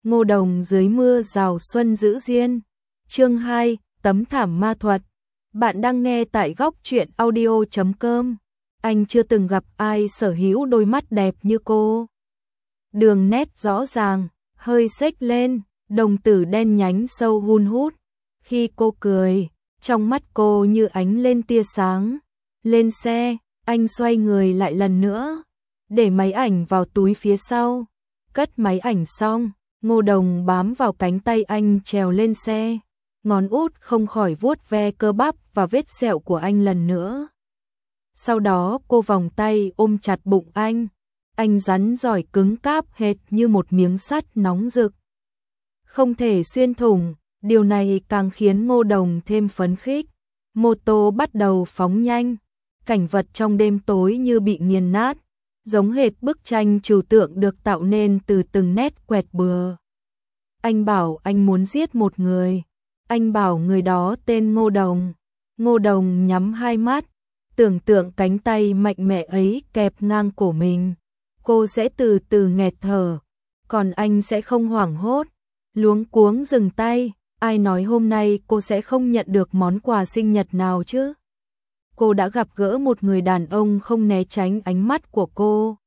Ngô Đồng dưới mưa rào xuân giữ diên. Chương 2, tấm thảm ma thuật. Bạn đang nghe tại góc truyện audio.com. Anh chưa từng gặp ai sở hữu đôi mắt đẹp như cô. Đường nét rõ ràng, hơi xếch lên, đồng tử đen nhánh sâu hun hút. Khi cô cười, trong mắt cô như ánh lên tia sáng. Lên xe, anh xoay người lại lần nữa, để máy ảnh vào túi phía sau. Cất máy ảnh xong, Ngô Đồng bám vào cánh tay anh trèo lên xe. Ngón út không khỏi vuốt ve cơ bắp và vết sẹo của anh lần nữa. Sau đó cô vòng tay ôm chặt bụng anh. Anh rắn giỏi cứng cáp hệt như một miếng sắt nóng rực. Không thể xuyên thủng, điều này càng khiến Ngô Đồng thêm phấn khích. Mô tô bắt đầu phóng nhanh. Cảnh vật trong đêm tối như bị nghiền nát, giống hệt bức tranh trừu tượng được tạo nên từ từng nét quẹt bừa. Anh bảo anh muốn giết một người. Anh bảo người đó tên Ngô Đồng. Ngô Đồng nhắm hai mắt, tưởng tượng cánh tay mạnh mẽ ấy kẹp ngang cổ mình. Cô sẽ từ từ nghẹt thở, còn anh sẽ không hoảng hốt, luống cuống dừng tay. Ai nói hôm nay cô sẽ không nhận được món quà sinh nhật nào chứ? Cô đã gặp gỡ một người đàn ông không né tránh ánh mắt của cô.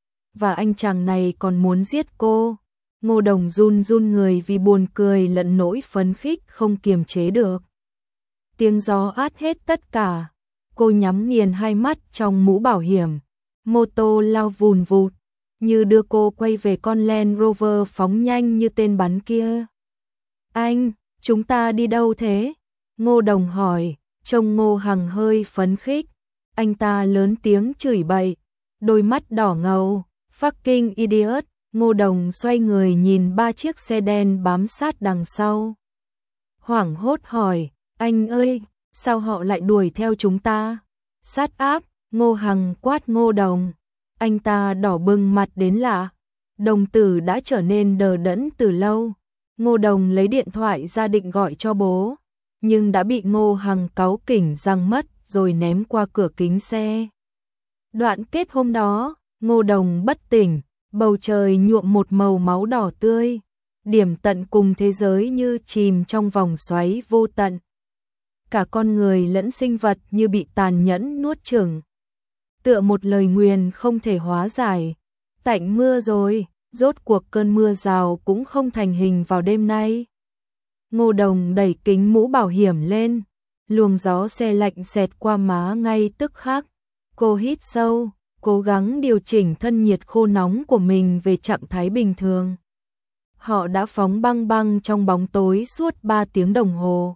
Và anh chàng này còn muốn giết cô. Ngô Đồng run run người vì buồn cười lẫn nỗi phấn khích không kiềm chế được. Tiếng gió át hết tất cả. Cô nhắm nghiền hai mắt trong mũ bảo hiểm. Mô tô lao vùn vụt, như đưa cô quay về con Land Rover phóng nhanh như tên bắn kia. Anh, chúng ta đi đâu thế? Ngô Đồng hỏi, trông Ngô Hằng hơi phấn khích. Anh ta lớn tiếng chửi bậy, đôi mắt đỏ ngầu. Fucking idiot. Ngô Đồng xoay người nhìn ba chiếc xe đen bám sát đằng sau. Hoảng hốt hỏi, anh ơi, sao họ lại đuổi theo chúng ta? Sát áp, Ngô Hằng quát Ngô Đồng. Anh ta đỏ bừng mặt đến lạ. Đồng tử đã trở nên đờ đẫn từ lâu. Ngô Đồng lấy điện thoại ra định gọi cho bố, nhưng đã bị Ngô Hằng cáu kỉnh răng mất rồi ném qua cửa kính xe. Đoạn kết hôm đó, Ngô Đồng bất tỉnh, bầu trời nhuộm một màu máu đỏ tươi, điểm tận cùng thế giới như chìm trong vòng xoáy vô tận. Cả con người lẫn sinh vật như bị tàn nhẫn nuốt chửng. Tựa một lời nguyền không thể hóa giải. Tạnh mưa rồi, rốt cuộc cơn mưa rào cũng không thành hình vào đêm nay. Ngô Đồng đẩy kính mũ bảo hiểm lên, luồng gió se lạnh xẹt qua má ngay tức khắc. Cô hít sâu, cố gắng điều chỉnh thân nhiệt khô nóng của mình về trạng thái bình thường. Họ đã phóng băng băng trong bóng tối suốt 3 tiếng đồng hồ.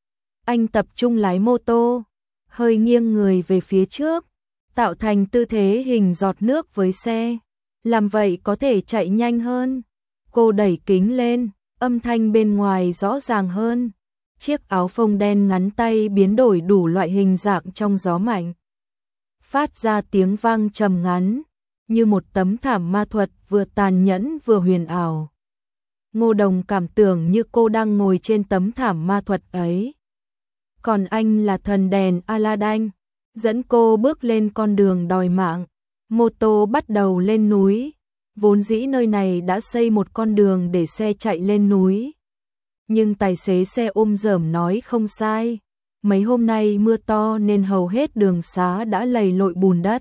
Anh tập trung lái mô tô, hơi nghiêng người về phía trước, tạo thành tư thế hình giọt nước với xe. Làm vậy có thể chạy nhanh hơn. Cô đẩy kính lên, âm thanh bên ngoài rõ ràng hơn. Chiếc áo phông đen ngắn tay biến đổi đủ loại hình dạng trong gió mạnh, phát ra tiếng vang trầm ngắn, như một tấm thảm ma thuật vừa tàn nhẫn vừa huyền ảo. Ngô Đồng cảm tưởng như cô đang ngồi trên tấm thảm ma thuật ấy. Còn anh là thần đèn Aladdin, dẫn cô bước lên con đường đòi mạng. Mô tô bắt đầu lên núi. Vốn dĩ nơi này đã xây một con đường để xe chạy lên núi. Nhưng tài xế xe ôm dởm nói không sai. Mấy hôm nay mưa to nên hầu hết đường xá đã lầy lội bùn đất.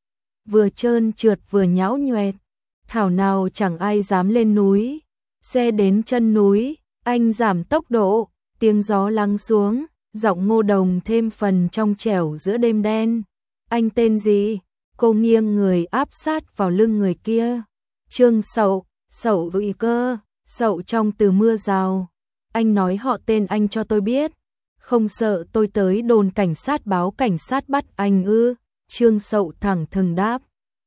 Vừa trơn trượt vừa nhão nhoẹt. Thảo nào chẳng ai dám lên núi. Xe đến chân núi, anh giảm tốc độ, tiếng gió lắng xuống, giọng Ngô Đồng thêm phần trong trẻo giữa đêm đen. Anh tên gì? Cô nghiêng người áp sát vào lưng người kia. Trương Sậu, Sậu vị cơ, Sậu trong từ mưa rào. Anh nói họ tên anh cho tôi biết. Không sợ tôi tới đồn cảnh sát báo cảnh sát bắt anh ư? Trương Sậu thẳng thừng đáp.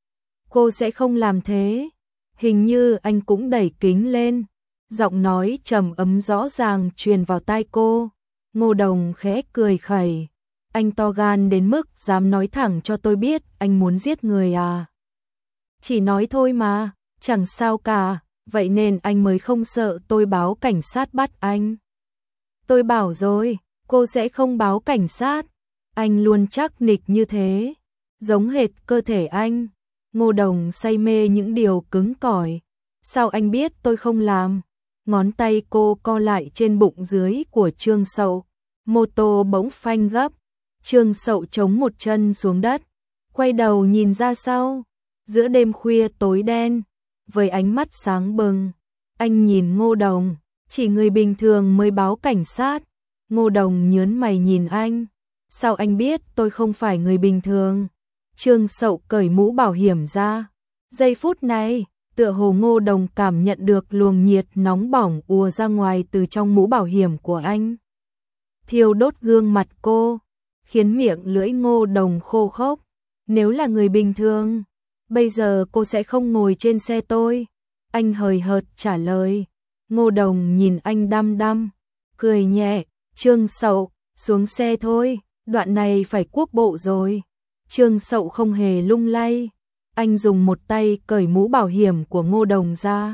Cô sẽ không làm thế. Hình như anh cũng đẩy kính lên. Giọng nói trầm ấm rõ ràng truyền vào tai cô. Ngô Đồng khẽ cười khẩy. Anh to gan đến mức dám nói thẳng cho tôi biết anh muốn giết người à? Chỉ nói thôi mà, chẳng sao cả, vậy nên anh mới không sợ tôi báo cảnh sát bắt anh. Tôi bảo rồi, cô sẽ không báo cảnh sát. Anh luôn chắc nịch như thế, giống hệt cơ thể anh. Ngô Đồng say mê những điều cứng cỏi. Sao anh biết tôi không làm? ngón tay cô co lại trên bụng dưới của Trương Sậu. Mô tô bỗng phanh gấp, Trương Sậu chống một chân xuống đất, quay đầu nhìn ra sau. Giữa đêm khuya tối đen, với ánh mắt sáng bừng, anh nhìn Ngô Đồng, chỉ người bình thường mới báo cảnh sát. Ngô Đồng nhớn mày nhìn anh, sao anh biết tôi không phải người bình thường? Trương Sậu cởi mũ bảo hiểm ra. Giây phút này, tựa hồ Ngô Đồng cảm nhận được luồng nhiệt nóng bỏng ùa ra ngoài từ trong mũ bảo hiểm của anh. Thiêu đốt gương mặt cô, khiến miệng lưỡi Ngô Đồng khô khốc. Nếu là người bình thường, bây giờ cô sẽ không ngồi trên xe tôi. Anh hời hợt trả lời. Ngô Đồng nhìn anh đăm đăm, cười nhẹ. Trương Sậu, xuống xe thôi, đoạn này phải quốc bộ rồi. Trương Sậu không hề lung lay. Anh dùng một tay cởi mũ bảo hiểm của Ngô Đồng ra,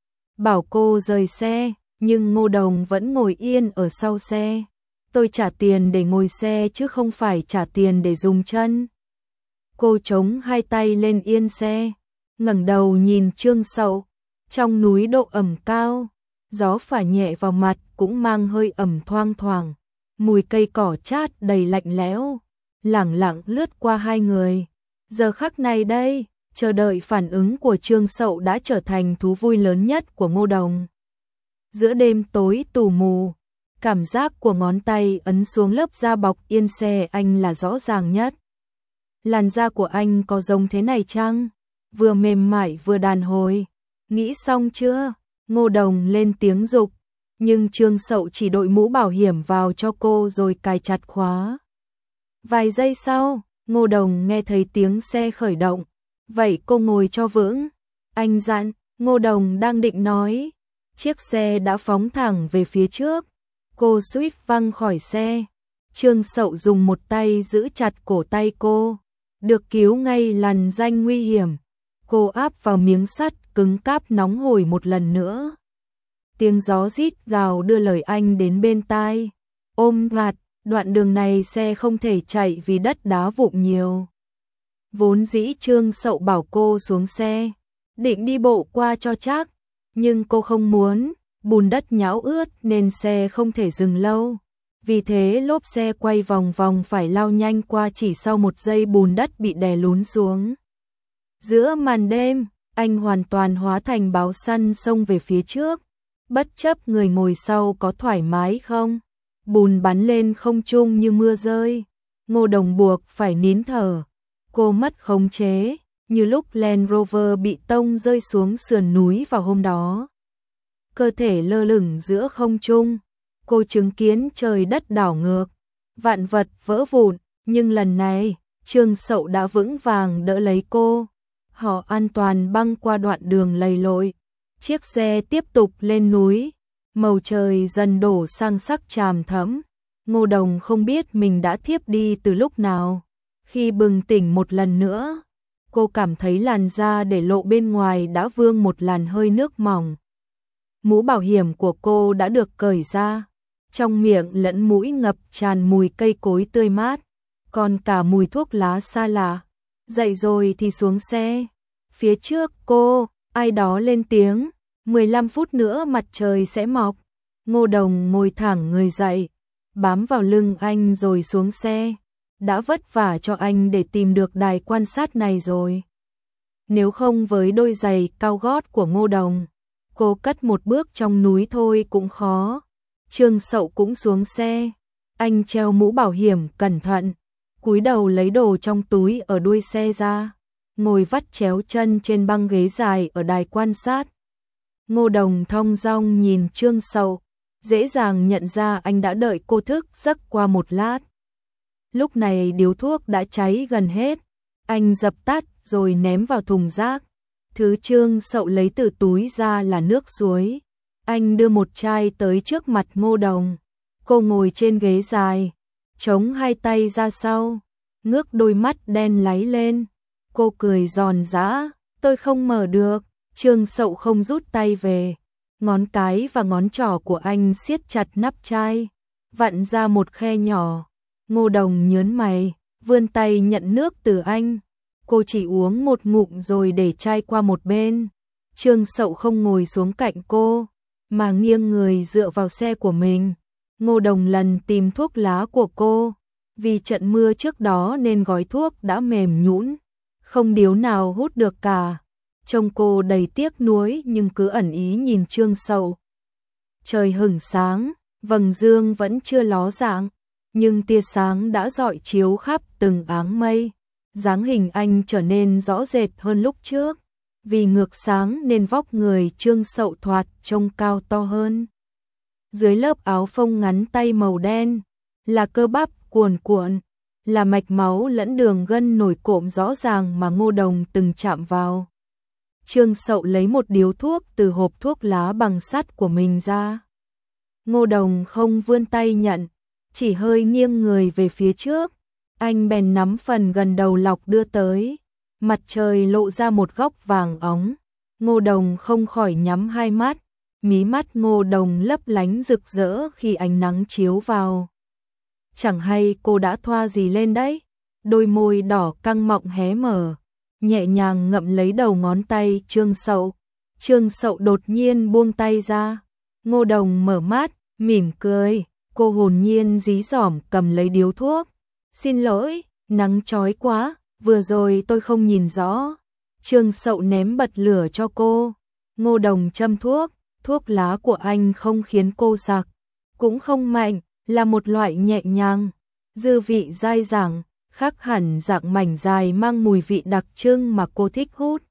bảo cô rời xe, nhưng Ngô Đồng vẫn ngồi yên ở sau xe. Tôi trả tiền để ngồi xe chứ không phải trả tiền để dùng chân. Cô chống hai tay lên yên xe, ngẩng đầu nhìn Trương Sậu. Trong núi độ ẩm cao, gió phả nhẹ vào mặt cũng mang hơi ẩm thoang thoảng. Mùi cây cỏ chát đầy lạnh lẽo, lẳng lặng lướt qua hai người. Giờ khắc này đây, chờ đợi phản ứng của Trương Sậu đã trở thành thú vui lớn nhất của Ngô Đồng. Giữa đêm tối tù mù, cảm giác của ngón tay ấn xuống lớp da bọc yên xe anh là rõ ràng nhất. Làn da của anh có giống thế này chăng? Vừa mềm mại vừa đàn hồi. Nghĩ xong chưa? Ngô Đồng lên tiếng giục, nhưng Trương Sậu chỉ đội mũ bảo hiểm vào cho cô rồi cài chặt khóa. Vài giây sau, Ngô Đồng nghe thấy tiếng xe khởi động. Vậy cô ngồi cho vững. Anh dặn. Ngô Đồng đang định nói, chiếc xe đã phóng thẳng về phía trước. Cô suýt văng khỏi xe. Trương Sậu dùng một tay giữ chặt cổ tay cô. Được cứu ngay lằn ranh nguy hiểm. Cô áp vào miếng sắt cứng cáp nóng hổi một lần nữa. Tiếng gió rít gào đưa lời anh đến bên tai. Ôm ngạt, đoạn đường này xe không thể chạy vì đất đá vụn nhiều. Vốn dĩ Trương Sậu bảo cô xuống xe, định đi bộ qua cho chắc, nhưng cô không muốn, bùn đất nhão ướt nên xe không thể dừng lâu. Vì thế lốp xe quay vòng vòng phải lao nhanh qua, chỉ sau một giây bùn đất bị đè lún xuống. Giữa màn đêm, anh hoàn toàn hóa thành báo săn xông về phía trước, bất chấp người ngồi sau có thoải mái không. Bùn bắn lên không trung như mưa rơi. Ngô Đồng buộc phải nín thở. Cô mất khống chế, như lúc Land Rover bị tông rơi xuống sườn núi vào hôm đó. Cơ thể lơ lửng giữa không trung, cô chứng kiến trời đất đảo ngược, vạn vật vỡ vụn, nhưng lần này, Trương Sậu đã vững vàng đỡ lấy cô. Họ an toàn băng qua đoạn đường lầy lội. Chiếc xe tiếp tục lên núi, màu trời dần đổ sang sắc tràm thẫm. Ngô Đồng không biết mình đã thiếp đi từ lúc nào. Khi bừng tỉnh một lần nữa, cô cảm thấy làn da để lộ bên ngoài đã vương một làn hơi nước mỏng. Mũ bảo hiểm của cô đã được cởi ra, trong miệng lẫn mũi ngập tràn mùi cây cối tươi mát, còn cả mùi thuốc lá xa lạ. Dậy rồi thì xuống xe. Phía trước cô, ai đó lên tiếng, 15 phút nữa mặt trời sẽ mọc. Ngô Đồng ngồi thẳng người dậy, bám vào lưng anh rồi xuống xe. Đã vất vả cho anh để tìm được đài quan sát này rồi. Nếu không với đôi giày cao gót của Ngô Đồng, cô cất một bước trong núi thôi cũng khó. Trương Sậu cũng xuống xe. Anh treo mũ bảo hiểm cẩn thận, cúi đầu lấy đồ trong túi ở đuôi xe ra, ngồi vắt chéo chân trên băng ghế dài ở đài quan sát. Ngô Đồng thong dong nhìn Trương Sậu, dễ dàng nhận ra anh đã đợi cô thức giấc qua một lát. Lúc này điếu thuốc đã cháy gần hết, anh dập tắt rồi ném vào thùng rác. Thứ Trương Sậu lấy từ túi ra là nước suối. Anh đưa một chai tới trước mặt Ngô Đồng. Cô ngồi trên ghế dài, chống hai tay ra sau, ngước đôi mắt đen láy lên. Cô cười giòn giã, tôi không mở được. Trương Sậu không rút tay về. Ngón cái và ngón trỏ của anh siết chặt nắp chai, vặn ra một khe nhỏ. Ngô Đồng nhớn mày, vươn tay nhận nước từ anh. Cô chỉ uống một ngụm rồi để chai qua một bên. Trương Sậu không ngồi xuống cạnh cô, mà nghiêng người dựa vào xe của mình. Ngô Đồng lần tìm thuốc lá của cô, vì trận mưa trước đó nên gói thuốc đã mềm nhũn, không điếu nào hút được cả. Trông cô đầy tiếc nuối nhưng cứ ẩn ý nhìn Trương Sậu. Trời hửng sáng, vầng dương vẫn chưa ló dạng, nhưng tia sáng đã rọi chiếu khắp từng áng mây. Dáng hình anh trở nên rõ rệt hơn lúc trước, vì ngược sáng nên vóc người Trương Sậu thoạt trông cao to hơn. Dưới lớp áo phông ngắn tay màu đen, là cơ bắp cuồn cuộn, là mạch máu lẫn đường gân nổi cộm rõ ràng mà Ngô Đồng từng chạm vào. Trương Sậu lấy một điếu thuốc từ hộp thuốc lá bằng sắt của mình ra. Ngô Đồng không vươn tay nhận, chỉ hơi nghiêng người về phía trước. Anh bèn nắm phần gần đầu lọc đưa tới. Mặt trời lộ ra một góc vàng óng. Ngô Đồng không khỏi nhắm hai mắt. Mí mắt Ngô Đồng lấp lánh rực rỡ khi ánh nắng chiếu vào. Chẳng hay cô đã thoa gì lên đấy. Đôi môi đỏ căng mọng hé mở, nhẹ nhàng ngậm lấy đầu ngón tay Trương Sậu. Trương Sậu đột nhiên buông tay ra. Ngô Đồng mở mắt, mỉm cười. Cô hồn nhiên dí dỏm cầm lấy điếu thuốc. Xin lỗi, nắng chói quá, vừa rồi tôi không nhìn rõ. Trương Sậu ném bật lửa cho cô. Ngô Đồng châm thuốc, thuốc lá của anh không khiến cô sặc, cũng không mạnh, là một loại nhẹ nhàng, dư vị dai dẳng, khác hẳn dạng mảnh dài mang mùi vị đặc trưng mà cô thích hút.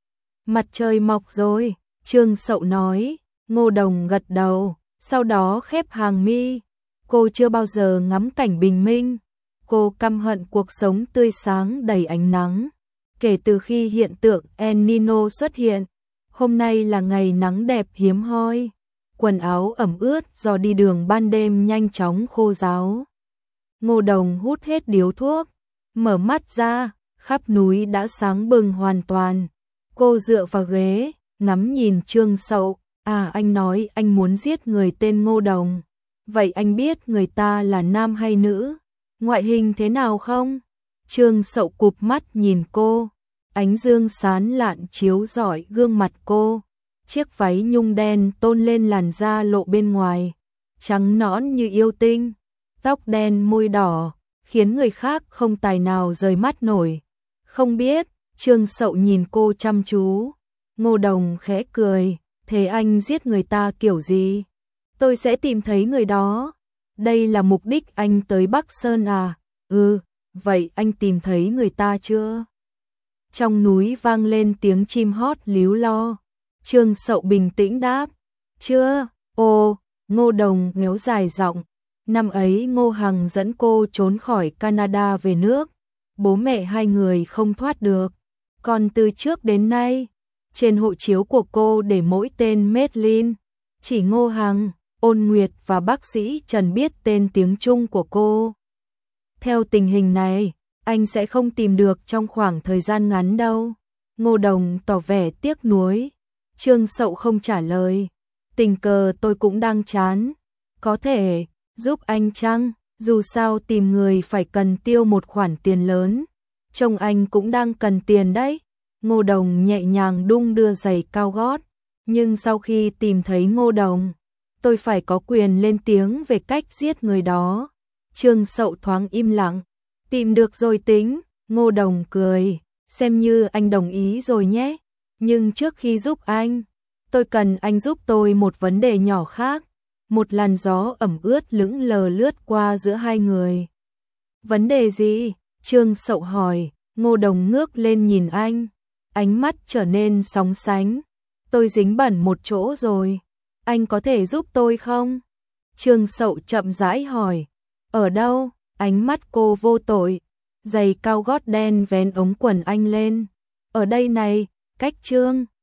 Mặt trời mọc rồi, Trương Sậu nói. Ngô Đồng gật đầu, sau đó khép hàng mi. Cô chưa bao giờ ngắm cảnh bình minh. Cô căm hận cuộc sống tươi sáng đầy ánh nắng. Kể từ khi hiện tượng El Nino xuất hiện, hôm nay là ngày nắng đẹp hiếm hoi. Quần áo ẩm ướt do đi đường ban đêm nhanh chóng khô ráo. Ngô Đồng hút hết điếu thuốc, mở mắt ra, khắp núi đã sáng bừng hoàn toàn. Cô dựa vào ghế, ngắm nhìn Trương Sậu. À, anh nói anh muốn giết người tên Ngô Đồng. Vậy anh biết người ta là nam hay nữ? Ngoại hình thế nào không? Trương Sậu cụp mắt nhìn cô. Ánh dương sáng lạn chiếu rọi gương mặt cô. Chiếc váy nhung đen tôn lên làn da lộ bên ngoài, trắng nõn như yêu tinh. Tóc đen môi đỏ, khiến người khác không tài nào rời mắt nổi. Không biết, Trương Sậu nhìn cô chăm chú. Ngô Đồng khẽ cười, thế anh giết người ta kiểu gì? Tôi sẽ tìm thấy người đó. Đây là mục đích anh tới Bắc Sơn à? Ừ, vậy anh tìm thấy người ta chưa? Trong núi vang lên tiếng chim hót líu lo. Trương Sậu bình tĩnh đáp, chưa. Ồ, Ngô Đồng ngéo dài giọng. Năm ấy Ngô Hằng dẫn cô trốn khỏi Canada về nước. Bố mẹ hai người không thoát được. Còn từ trước đến nay, trên hộ chiếu của cô để mỗi tên Medlin. Chỉ Ngô Hằng, Ôn Nguyệt và bác sĩ Trần biết tên tiếng Trung của cô. Theo tình hình này, anh sẽ không tìm được trong khoảng thời gian ngắn đâu. Ngô Đồng tỏ vẻ tiếc nuối. Trương Sậu không trả lời. Tình cờ tôi cũng đang chán. Có thể giúp anh chăng? Dù sao tìm người phải cần tiêu một khoản tiền lớn. Chồng anh cũng đang cần tiền đấy. Ngô Đồng nhẹ nhàng đung đưa giày cao gót. Nhưng sau khi tìm thấy Ngô Đồng, tôi phải có quyền lên tiếng về cách giết người đó. Trương Sậu thoáng im lặng. Tìm được rồi tính. Ngô Đồng cười. Xem như anh đồng ý rồi nhé. Nhưng trước khi giúp anh, tôi cần anh giúp tôi một vấn đề nhỏ khác. Một làn gió ẩm ướt lững lờ lướt qua giữa hai người. Vấn đề gì? Trương Sậu hỏi. Ngô Đồng ngước lên nhìn anh. Ánh mắt trở nên sóng sánh. Tôi dính bẩn một chỗ rồi. Anh có thể giúp tôi không? Trương Sậu chậm rãi hỏi. Ở đâu? Ánh mắt cô vô tội. Giày cao gót đen vén ống quần anh lên. Ở đây này, cách Trương